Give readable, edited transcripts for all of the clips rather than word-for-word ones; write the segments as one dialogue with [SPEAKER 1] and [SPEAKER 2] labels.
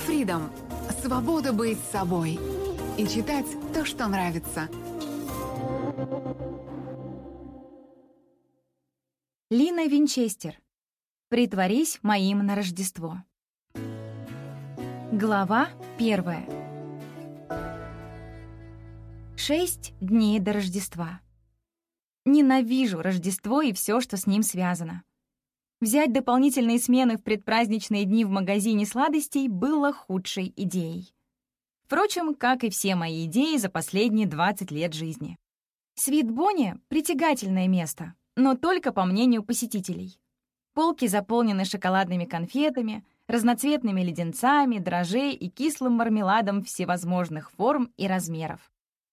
[SPEAKER 1] Freedom – свобода быть собой и читать то, что нравится.
[SPEAKER 2] Лина Винчестер. «Притворись моим на Рождество». Глава 1. 6 дней до Рождества. Ненавижу Рождество и все, что с ним связано. Взять дополнительные смены в предпраздничные дни в магазине сладостей было худшей идеей. Впрочем, как и все мои идеи за последние 20 лет жизни. Свит Бонни — притягательное место, но только по мнению посетителей. Полки заполнены шоколадными конфетами, разноцветными леденцами, дрожжей и кислым мармеладом всевозможных форм и размеров.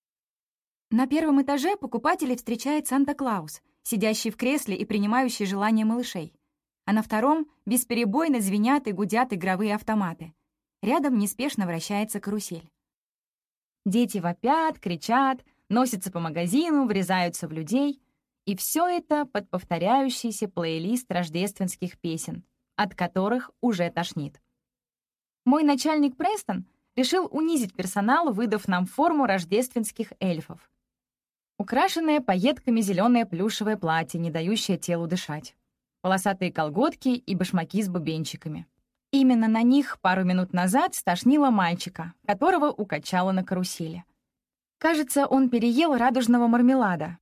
[SPEAKER 2] На первом этаже покупателей встречает Санта-Клаус, сидящий в кресле и принимающий желания малышей. А на втором бесперебойно звенят и гудят игровые автоматы. Рядом неспешно вращается карусель. Дети вопят, кричат, носятся по магазину, врезаются в людей. И все это под повторяющийся плейлист рождественских песен, от которых уже тошнит. Мой начальник Престон решил унизить персонал, выдав нам форму рождественских эльфов. Украшенное пайетками зеленое плюшевое платье, не дающее телу дышать. Полосатые колготки и башмаки с бубенчиками. Именно на них пару минут назад стошнило мальчика, которого укачало на карусели. Кажется, он переел радужного мармелада.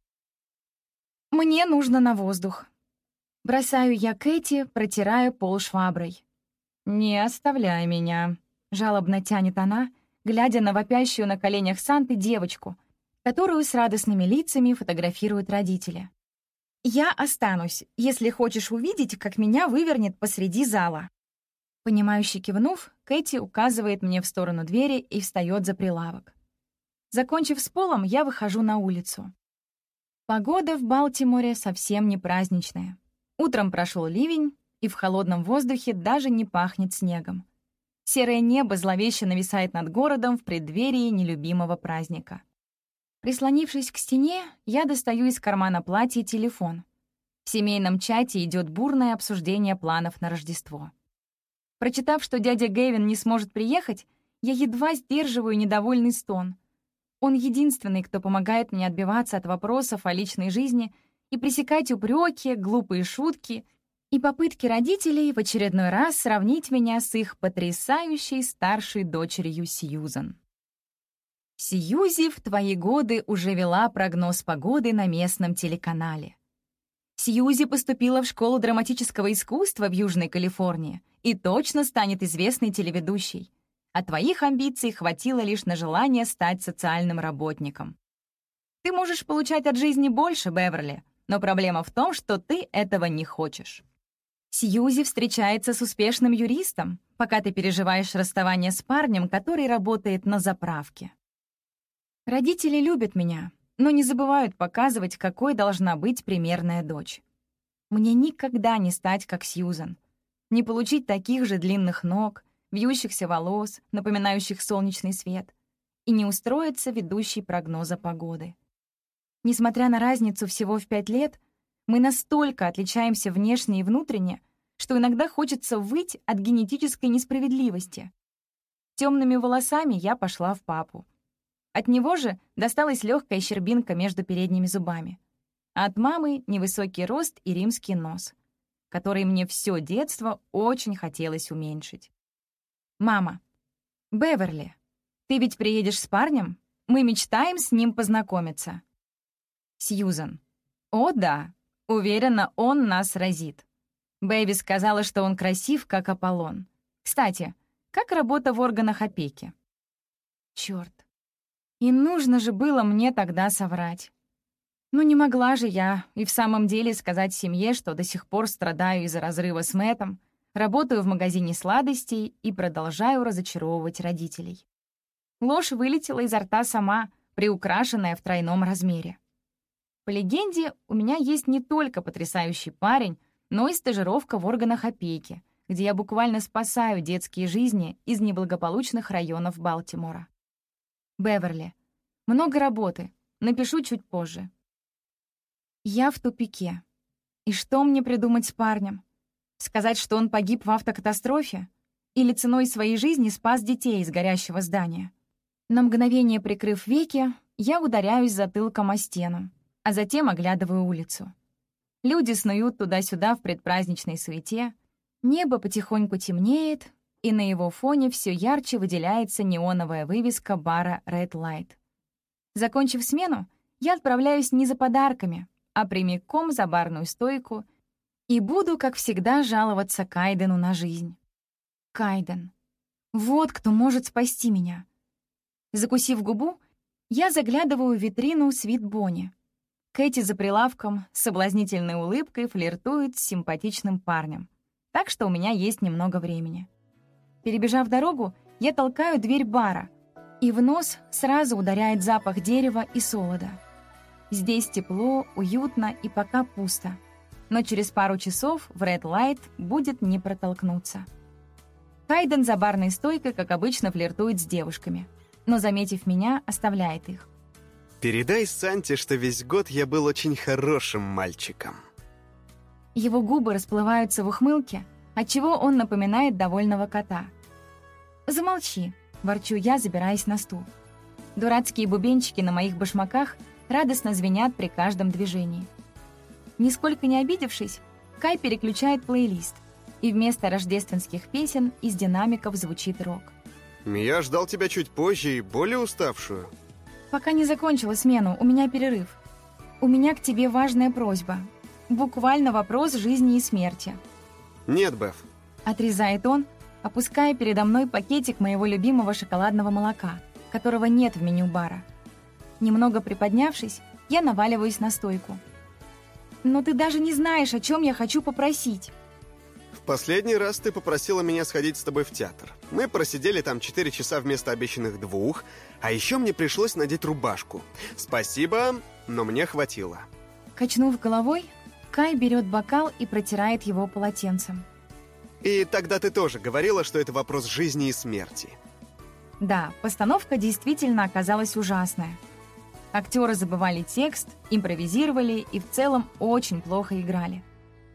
[SPEAKER 2] «Мне нужно на воздух». Бросаю я Кэти, протирая пол шваброй. «Не оставляй меня», — жалобно тянет она, глядя на вопящую на коленях Санты девочку, которую с радостными лицами фотографируют родители. «Я останусь, если хочешь увидеть, как меня вывернет посреди зала». Понимающе кивнув, Кэти указывает мне в сторону двери и встает за прилавок. Закончив с полом, я выхожу на улицу. Погода в Балтиморе совсем не праздничная. Утром прошел ливень, и в холодном воздухе даже не пахнет снегом. Серое небо зловеще нависает над городом в преддверии нелюбимого праздника. Прислонившись к стене, я достаю из кармана платья телефон. В семейном чате идет бурное обсуждение планов на Рождество. Прочитав, что дядя Гэвин не сможет приехать, я едва сдерживаю недовольный стон. Он единственный, кто помогает мне отбиваться от вопросов о личной жизни и пресекать упреки, глупые шутки и попытки родителей в очередной раз сравнить меня с их потрясающей старшей дочерью Сьюзан. Сьюзи в твои годы уже вела прогноз погоды на местном телеканале. Сьюзи поступила в школу драматического искусства в Южной Калифорнии и точно станет известной телеведущей. А твоих амбиций хватило лишь на желание стать социальным работником. Ты можешь получать от жизни больше, Беверли, но проблема в том, что ты этого не хочешь. Сьюзи встречается с успешным юристом, пока ты переживаешь расставание с парнем, который работает на заправке. Родители любят меня, но не забывают показывать, какой должна быть примерная дочь. Мне никогда не стать как Сьюзан, не получить таких же длинных ног, вьющихся волос, напоминающих солнечный свет, и не устроиться ведущей прогноза погоды. Несмотря на разницу всего в 5 лет, мы настолько отличаемся внешне и внутренне, что иногда хочется выть от генетической несправедливости. Темными волосами я пошла в папу. От него же досталась легкая щербинка между передними зубами. А от мамы невысокий рост и римский нос, который мне все детство очень хотелось уменьшить. «Мама, Беверли, ты ведь приедешь с парнем? Мы мечтаем с ним познакомиться». Сьюзан. «О да, уверена, он нас разит. Бэби сказала, что он красив, как Аполлон. Кстати, как работа в органах опеки?» Черт. И нужно же было мне тогда соврать. Ну не могла же я и в самом деле сказать семье, что до сих пор страдаю из-за разрыва с Мэттом, работаю в магазине сладостей и продолжаю разочаровывать родителей. Ложь вылетела изо рта сама, приукрашенная в тройном размере. По легенде, у меня есть не только потрясающий парень, но и стажировка в органах опеки, где я буквально спасаю детские жизни из неблагополучных районов Балтимора. Беверли. Много работы. Напишу чуть позже. Я в тупике. И что мне придумать с парнем? Сказать, что он погиб в автокатастрофе? или ценой своей жизни спас детей из горящего здания. На мгновение прикрыв веки, я ударяюсь затылком о стену, а затем оглядываю улицу. Люди снуют туда-сюда в предпраздничной суете, небо потихоньку темнеет, и на его фоне все ярче выделяется неоновая вывеска бара Red Light. Закончив смену, я отправляюсь не за подарками, а прямиком за барную стойку и буду, как всегда, жаловаться Кайдену на жизнь. Кайден. Вот кто может спасти меня. Закусив губу, я заглядываю в витрину Sweet Bonnie. Кэти за прилавком с соблазнительной улыбкой флиртует с симпатичным парнем, так что у меня есть немного времени. Перебежав дорогу, я толкаю дверь бара, и в нос сразу ударяет запах дерева и солода. Здесь тепло, уютно и пока пусто, но через пару часов в Red Light будет не протолкнуться. Кайден за барной стойкой, как обычно, флиртует с девушками, но, заметив меня, оставляет их.
[SPEAKER 3] «Передай Санте, что весь год я был очень хорошим мальчиком».
[SPEAKER 2] Его губы расплываются в ухмылке, отчего он напоминает довольного кота. «Замолчи», — ворчу я, забираясь на стул. Дурацкие бубенчики на моих башмаках радостно звенят при каждом движении. Нисколько не обидевшись, Кай переключает плейлист, и вместо рождественских песен из динамиков звучит рок.
[SPEAKER 3] «Я ждал тебя чуть позже и более уставшую».
[SPEAKER 2] «Пока не закончила смену, у меня перерыв. У меня к тебе важная просьба. Буквально вопрос жизни и смерти».
[SPEAKER 3] «Нет, Беф».
[SPEAKER 2] Отрезает он, опуская передо мной пакетик моего любимого шоколадного молока, которого нет в меню бара. Немного приподнявшись, я наваливаюсь на стойку. «Но ты даже не знаешь, о чем я хочу попросить».
[SPEAKER 3] В последний раз ты попросила меня сходить с тобой в театр. Мы просидели там 4 часа вместо обещанных 2, а еще мне пришлось надеть рубашку. Спасибо, но мне хватило.
[SPEAKER 2] Качнув головой, Кай берет бокал и протирает его полотенцем.
[SPEAKER 3] И тогда ты тоже говорила, что это вопрос жизни и смерти.
[SPEAKER 2] Да, постановка действительно оказалась ужасная. Актеры забывали текст, импровизировали и в целом очень плохо играли.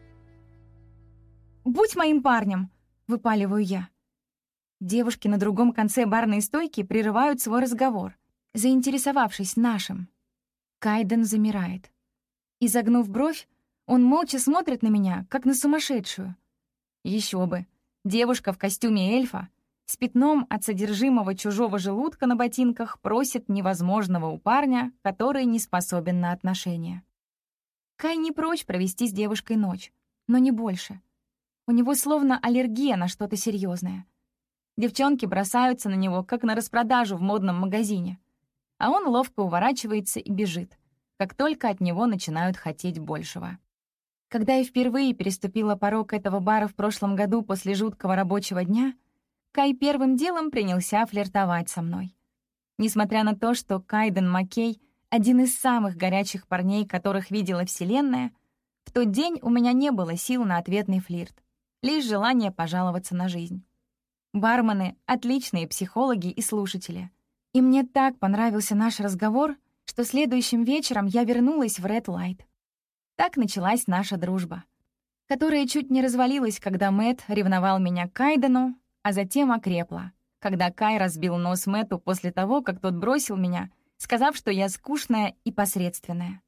[SPEAKER 2] «Будь моим парнем!» — выпаливаю я. Девушки на другом конце барной стойки прерывают свой разговор, заинтересовавшись нашим. Кайден замирает. Изогнув бровь, он молча смотрит на меня, как на сумасшедшую. Еще бы, девушка в костюме эльфа с пятном от содержимого чужого желудка на ботинках просит невозможного у парня, который не способен на отношения. Кай не прочь провести с девушкой ночь, но не больше. У него словно аллергия на что-то серьезное. Девчонки бросаются на него, как на распродажу в модном магазине, а он ловко уворачивается и бежит, как только от него начинают хотеть большего. Когда я впервые переступила порог этого бара в прошлом году после жуткого рабочего дня, Кай первым делом принялся флиртовать со мной. Несмотря на то, что Кайден Маккей — один из самых горячих парней, которых видела Вселенная, в тот день у меня не было сил на ответный флирт, лишь желание пожаловаться на жизнь. Бармены — отличные психологи и слушатели. И мне так понравился наш разговор, что следующим вечером я вернулась в Red Light. Так началась наша дружба, которая чуть не развалилась, когда Мэтт ревновал меня к Кайдену, а затем окрепла, когда Кай разбил нос Мэтту после того, как тот бросил меня, сказав, что я скучная и посредственная.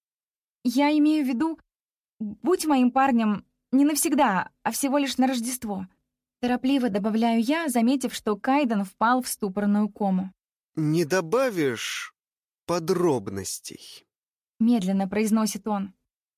[SPEAKER 2] Я имею в виду, будь моим парнем не навсегда, а всего лишь на Рождество. Торопливо добавляю я, заметив, что Кайден впал в ступорную кому.
[SPEAKER 3] «Не добавишь подробностей?»
[SPEAKER 2] Медленно произносит он.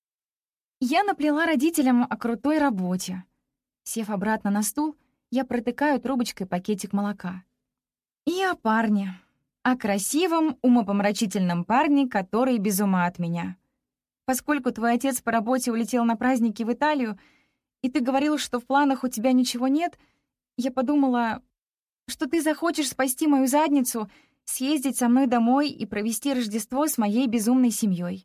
[SPEAKER 2] Я наплела родителям о крутой работе. Сев обратно на стул, я протыкаю трубочкой пакетик молока. И о парне. О красивом, умопомрачительном парне, который без ума от меня. Поскольку твой отец по работе улетел на праздники в Италию, и ты говорил, что в планах у тебя ничего нет, я подумала, что ты захочешь спасти мою задницу, съездить со мной домой и провести Рождество с моей безумной семьей.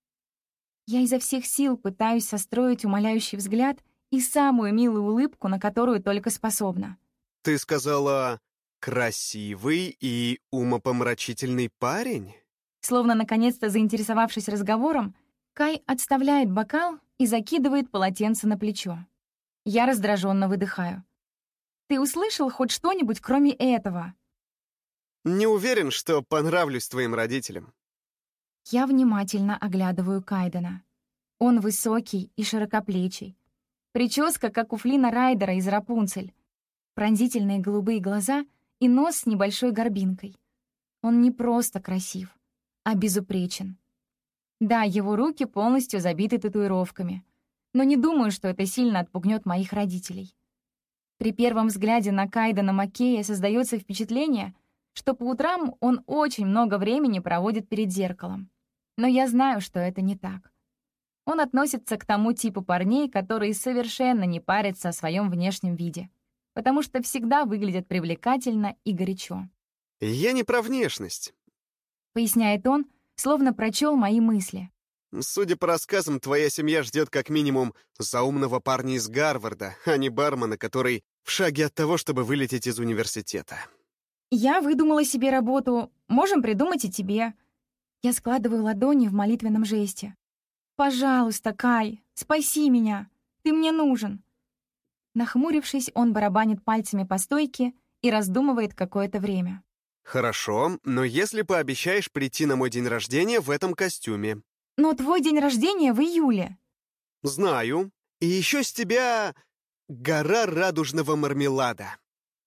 [SPEAKER 2] Я изо всех сил пытаюсь состроить умоляющий взгляд и самую милую улыбку, на которую только способна.
[SPEAKER 3] «Ты сказала, красивый и умопомрачительный парень?»
[SPEAKER 2] Словно наконец-то заинтересовавшись разговором, Кай отставляет бокал и закидывает полотенце на плечо. Я раздраженно выдыхаю. Ты услышал хоть что-нибудь, кроме этого?»
[SPEAKER 3] Не уверен, что понравлюсь твоим родителям.
[SPEAKER 2] Я внимательно оглядываю Кайдена. Он высокий и широкоплечий. Прическа, как у Флина Райдера из «Рапунцель». Пронзительные голубые глаза и нос с небольшой горбинкой. Он не просто красив, а безупречен. Да, его руки полностью забиты татуировками, но не думаю, что это сильно отпугнет моих родителей. При первом взгляде на Кайдена Маккея создается впечатление, что по утрам он очень много времени проводит перед зеркалом. Но я знаю, что это не так. Он относится к тому типу парней, которые совершенно не парятся о своем внешнем виде, потому что всегда выглядят привлекательно и горячо.
[SPEAKER 3] Я не про внешность.
[SPEAKER 2] Поясняет он, словно прочел мои мысли.
[SPEAKER 3] Судя по рассказам, твоя семья ждет как минимум заумного парня из Гарварда, а не бармена, который в шаге от того, чтобы вылететь из университета.
[SPEAKER 2] Я выдумала себе работу, можем придумать и тебе. Я складываю ладони в молитвенном жесте. «Пожалуйста, Кай, спаси меня, ты мне нужен». Нахмурившись, он барабанит пальцами по стойке и раздумывает какое-то время.
[SPEAKER 3] Хорошо, но если пообещаешь прийти на мой день рождения в этом костюме.
[SPEAKER 2] «Но твой день рождения в июле».
[SPEAKER 3] Знаю. И еще с тебя гора радужного мармелада.